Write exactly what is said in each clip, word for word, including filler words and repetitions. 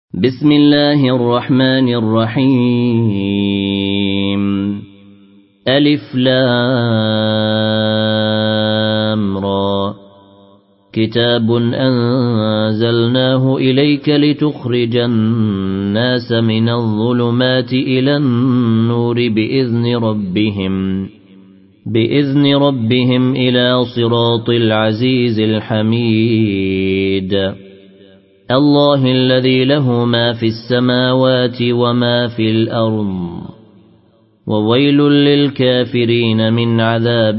بسم الله الرحمن الرحيم ألف لام را كتاب أنزلناه إليك لتخرج الناس من الظلمات إلى النور بإذن ربهم بإذن ربهم إلى صراط العزيز الحميد الله الذي له ما في السماوات وما في الأرض وويل للكافرين من عذاب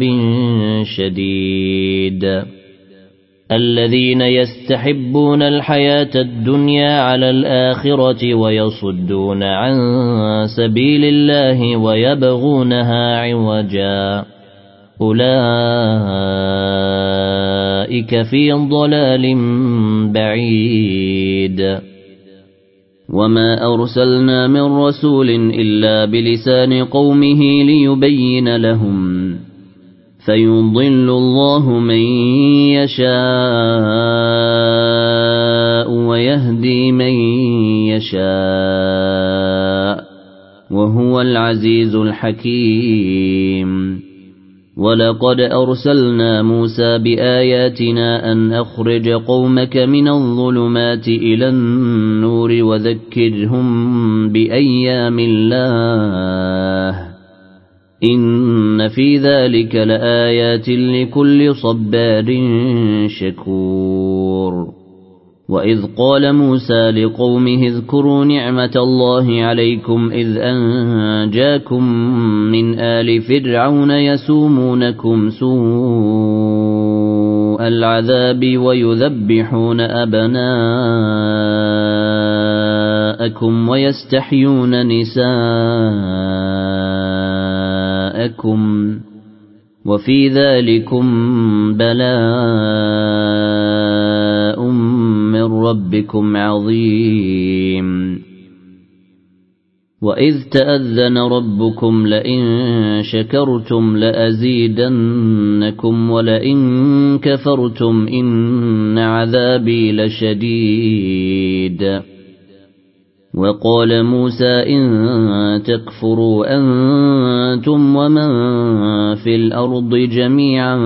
شديد الذين يستحبون الحياة الدنيا على الآخرة ويصدون عن سبيل الله ويبغونها عوجا أولئك في ضلال بعيد وما أرسلنا من رسول إلا بلسان قومه ليبين لهم فيضل الله من يشاء ويهدي من يشاء وهو العزيز الحكيم ولقد أرسلنا موسى بآياتنا أن أخرج قومك من الظلمات إلى النور وذكرهم بأيام الله إن في ذلك لآيات لكل صبار شكور وإذ قال موسى لقومه اذكروا نعمة الله عليكم إذ أنجاكم من آل فرعون يسومونكم سوء العذاب ويذبحون أبناءكم ويستحيون نساءكم وفي ذلكم بلاء من ربكم عظيم وإذ تأذن ربكم لئن شكرتم لأزيدنكم ولئن كفرتم إن عذابي لشديد وقال موسى إن تكفروا أنتم ومن في الأرض جميعا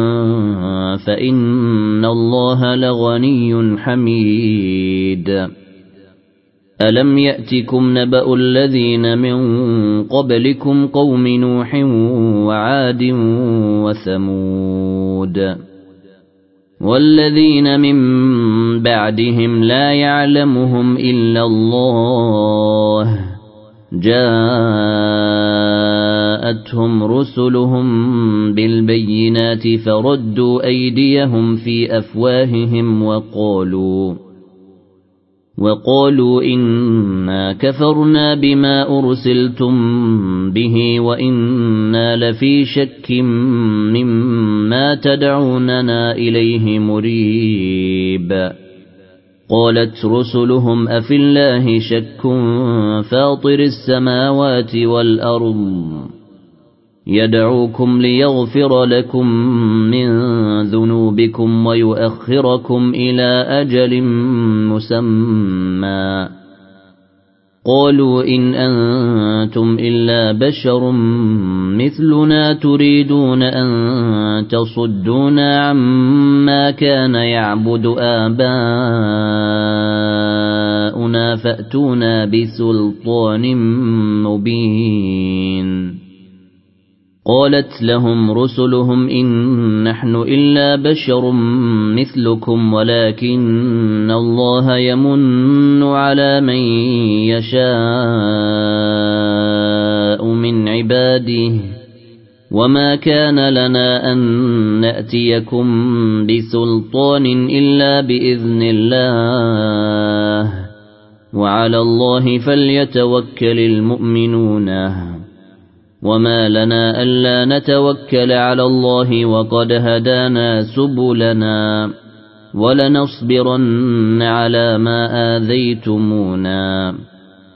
فإن الله لغني حميد ألم يأتكم نبأ الذين من قبلكم قوم نوح وعاد وثمود والذين من بعدهم لا يعلمهم إلا الله جاءتهم رسلهم بالبينات فردوا أيديهم في أفواههم وقالوا وقالوا إنا كفرنا بما أرسلتم به وإنا لفي شك مما تدعوننا إليه مريب قالت رسلهم أفي الله شك فاطر السماوات والأرض يدعوكم ليغفر لكم من ذنوبكم ويؤخركم إلى أجل مسمى قالوا إن أنتم إلا بشر مثلنا تريدون أن تصدونا عما كان يعبد آباؤنا فأتونا بسلطان مبين قالت لهم رسلهم إن نحن إلا بشر مثلكم ولكن الله يمن على من يشاء من عباده وما كان لنا أن نأتيكم بسلطان إلا بإذن الله وعلى الله فليتوكل المؤمنون وما لنا ألا نتوكل على الله وقد هدانا سبلنا ولنصبرن على ما آذيتمونا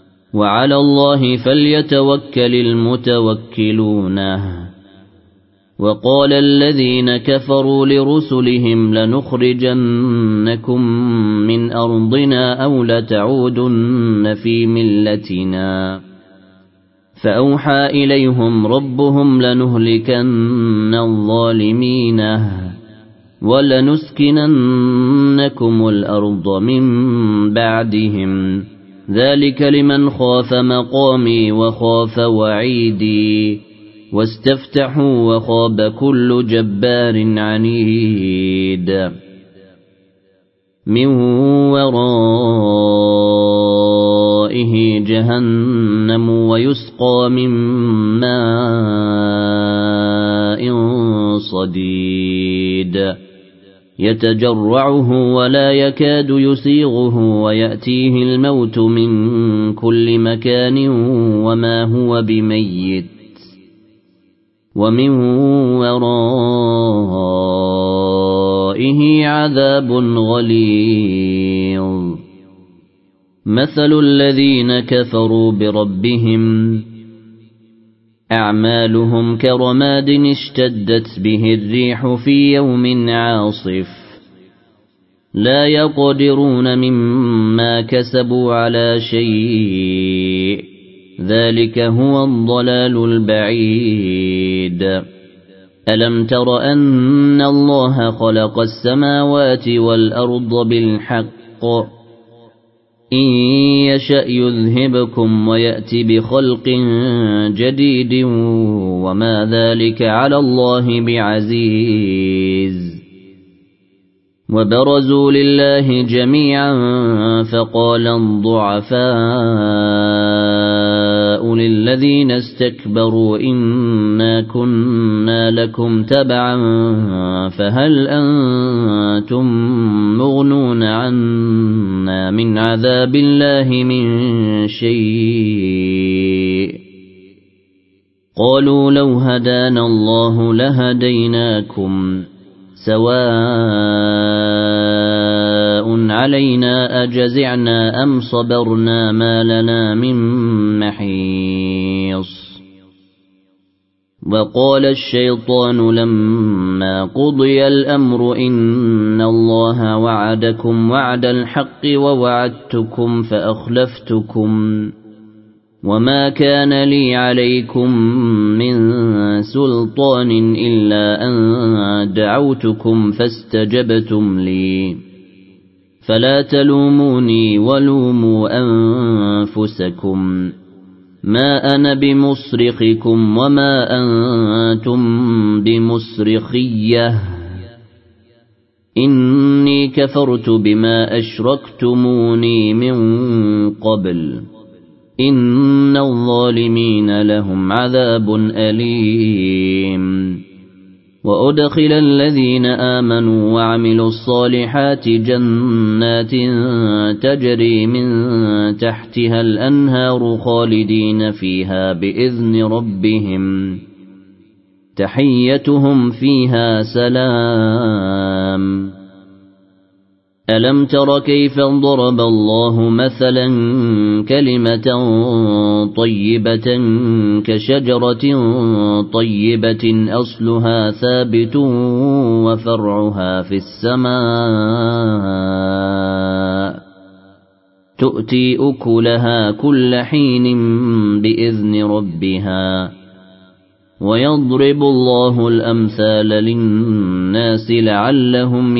وعلى الله فليتوكل المتوكلون وقال الذين كفروا لرسلهم لنخرجنكم من أرضنا أو لتعودن في ملتنا فأوحى إليهم ربهم لنهلكن الظالمين ولنسكننكم الأرض من بعدهم ذلك لمن خاف مقامي وخاف وعيدي واستفتحوا وخاب كل جبار عنيد من ورائه جهنم ويسقى من ماء صديد يتجرعه ولا يكاد يسيغه ويأتيه الموت من كل مكان وما هو بميت ومن ورائه عذاب غليظ مثل الذين كفروا بربهم أعمالهم كرماد اشتدت به الريح في يوم عاصف لا يقدرون مما كسبوا على شيء ذلك هو الضلال البعيد ألم تر أن الله خلق السماوات والأرض بالحق إن يشأ يذهبكم ويأتي بخلق جديد وما ذلك على الله بعزيز وبرزوا لله جميعا فقال الضعفاء للذين استكبروا إنا كنا لكم تبعا فهل أنتم مغنون عنا من عذاب الله من شيء قالوا لو هدانا الله لهديناكم سواء علينا أجزعنا أم صبرنا ما لنا من محيص وقال الشيطان لما قضي الأمر إن الله وعدكم وعد الحق ووعدتكم فأخلفتكم وما كان لي عليكم من سلطان إلا أن دعوتكم فاستجبتم لي فلا تلوموني ولوموا أنفسكم ما أنا بمصرخكم وما أنتم بمصرخية إني كفرت بما أشركتموني من قبل إن الظالمين لهم عذاب أليم وأدخل الذين آمنوا وعملوا الصالحات جنات تجري من تحتها الأنهار خالدين فيها بإذن ربهم تحيتهم فيها سلام ألم تر كيف ضرب الله مثلا كلمة طيبة كشجرة طيبة أصلها ثابت وفرعها في السماء تؤتي أكلها كل حين بإذن ربها ويضرب الله الأمثال للناس لعلهم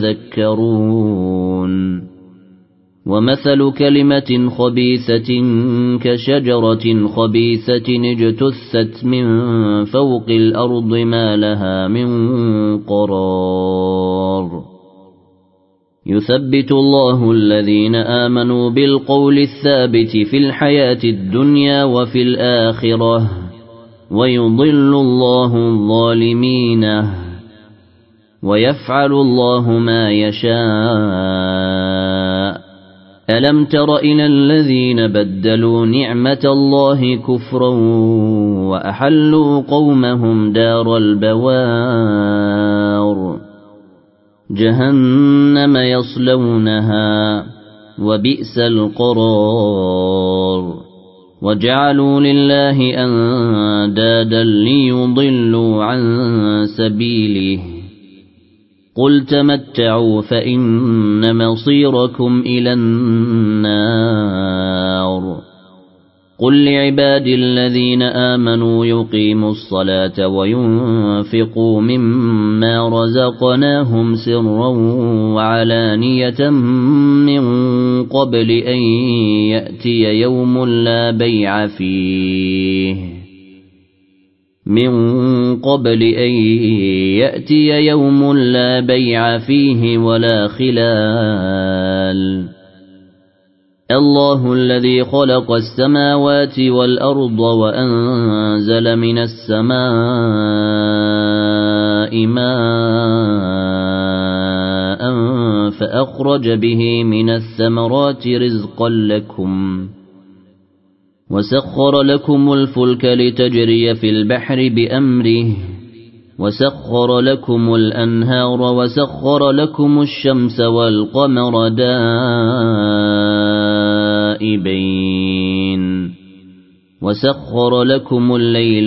يتذكرون ومثل كلمة خبيثة كشجرة خبيثة اجتثت من فوق الأرض ما لها من قرار يثبت الله الذين آمنوا بالقول الثابت في الحياة الدنيا وفي الآخرة ويضل الله الظالمين ويفعل الله ما يشاء ألم تر إلى الذين بدلوا نعمة الله كفرا وأحلوا قومهم دار البوار جهنم يصلونها وبئس القرار وجعلوا لله أندادا ليضلوا عن سبيله قل تمتعوا فإن مصيركم إلى النار قل لعبادي الذين آمنوا يقيموا الصلاة وينفقوا مما رزقناهم سرا وعلانية من قبل أن يأتي يوم لا بيع فيه من قبل أن يأتي يوم لا بيع فيه ولا خلال الله الذي خلق السماوات والأرض وأنزل من السماء ماء فأخرج به من الثمرات رزقا لكم وسخر لكم الفلك لتجري في البحر بأمره وسخر لكم الأنهار وسخر لكم الشمس والقمر دائبين وسخر لكم الليل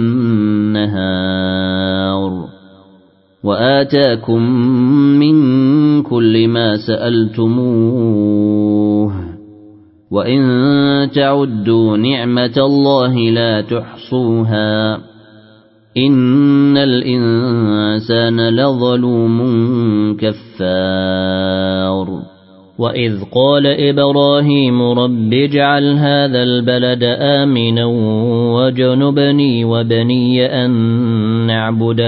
والنهار وآتاكم من كل ما سألتموه وإن تعدوا نعمة الله لا تحصوها إن الإنسان لظلوم كفار وإذ قال إبراهيم رب اجعل هذا البلد آمنا وجنبني وبني أن نعبد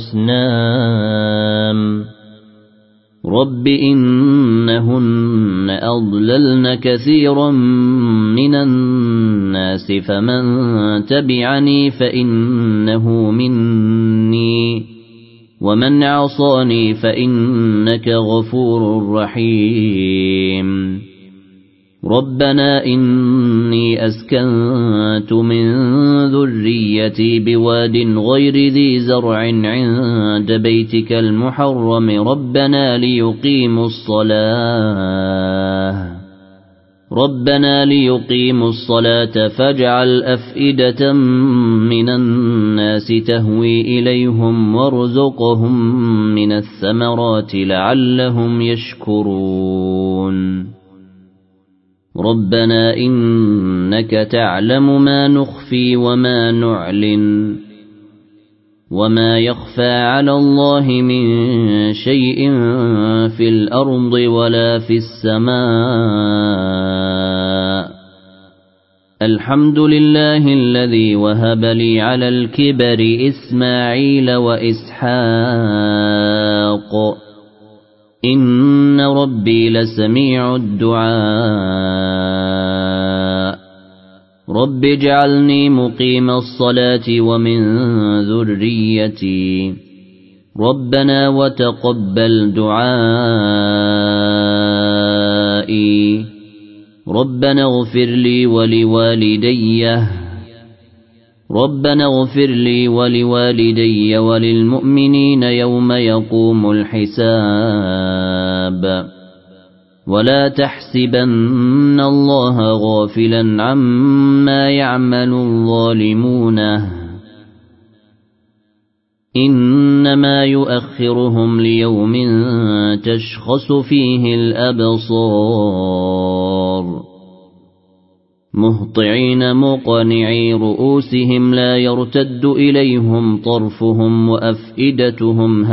الأصنام رب إنهن أضللن كثيرا من الناس فمن تبعني فإنه مني ومن عصاني فإنك غفور رحيم ربنا إني أسكنت من ذريتي بواد غير ذي زرع عند بيتك المحرم ربنا ليقيموا الصلاة ربنا ليقيموا الصلاة فاجعل أفئدة من الناس تهوي إليهم وارزقهم من الثمرات لعلهم يشكرون ربنا إنك تعلم ما نخفي وما نعلن وما يخفى على الله من شيء في الأرض ولا في السماء الحمد لله الذي وهب لي على الكبر إسماعيل وإسحاق إن ربي لسميع الدعاء رب اجعلني مقيم الصلاة ومن ذريتي ربنا وتقبل دعائي ربنا اغفر لي ولوالدي ربنا اغفر لي ولوالدي وللمؤمنين يوم يقوم الحساب ولا تحسبن الله غافلا عما يعمل الظالمون إنما يؤخرهم ليوم تشخص فيه الأبصار مهطعين مقنعي رؤوسهم لا يرتد إليهم طرفهم وأفئدتهم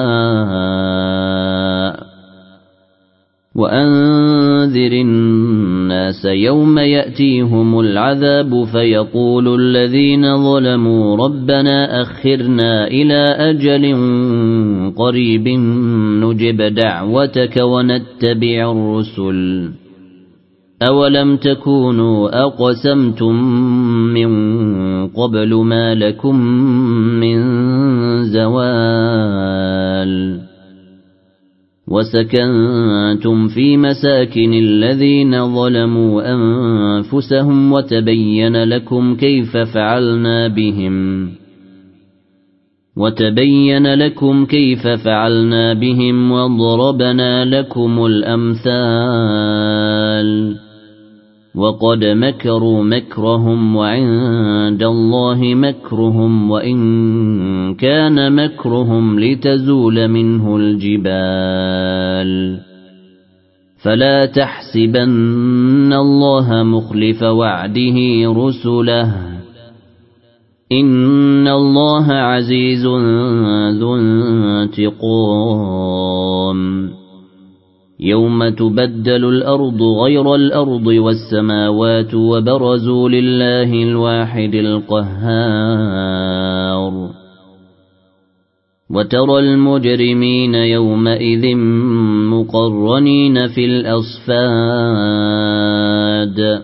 هواء وأنذر الناس يوم يأتيهم العذاب فيقول الذين ظلموا ربنا أخرنا إلى أجل قريب نجب دعوتك ونتبع الرسل أولم تكونوا أقسمتم من قبل ما لكم من زوال وسكنتم في مساكن الذين ظلموا أنفسهم وتبين لكم كيف فعلنا بهم وتبين لكم كيف فعلنا بهم وضربنا لكم الأمثال وقد مكروا مكرهم وعند الله مكرهم وإن كان مكرهم لتزول منه الجبال فلا تحسبن الله مخلف وعده رسله إن الله عزيز ذو انتقام يوم تبدل الأرض غير الأرض والسماوات وبرزوا لله الواحد القهار وترى المجرمين يومئذ مقرنين في الأصفاد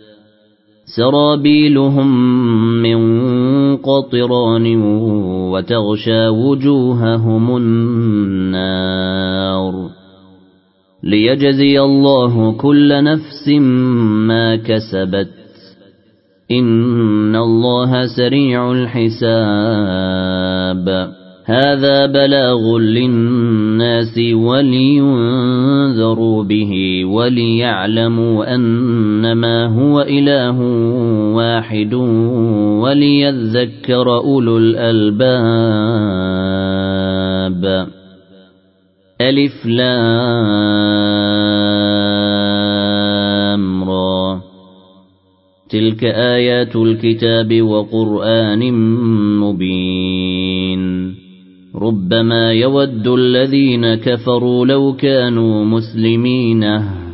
سرابيلهم من قطران وتغشى وجوههم النار ليجزي الله كل نفس ما كسبت إن الله سريع الحساب هذا بلاغ للناس ولينذروا به وليعلموا أنما هو إله واحد وليذكر أولو الألباب ألف لام را تلك آيات الكتاب وقرآن مبين ربما يود الذين كفروا لو كانوا مسلمين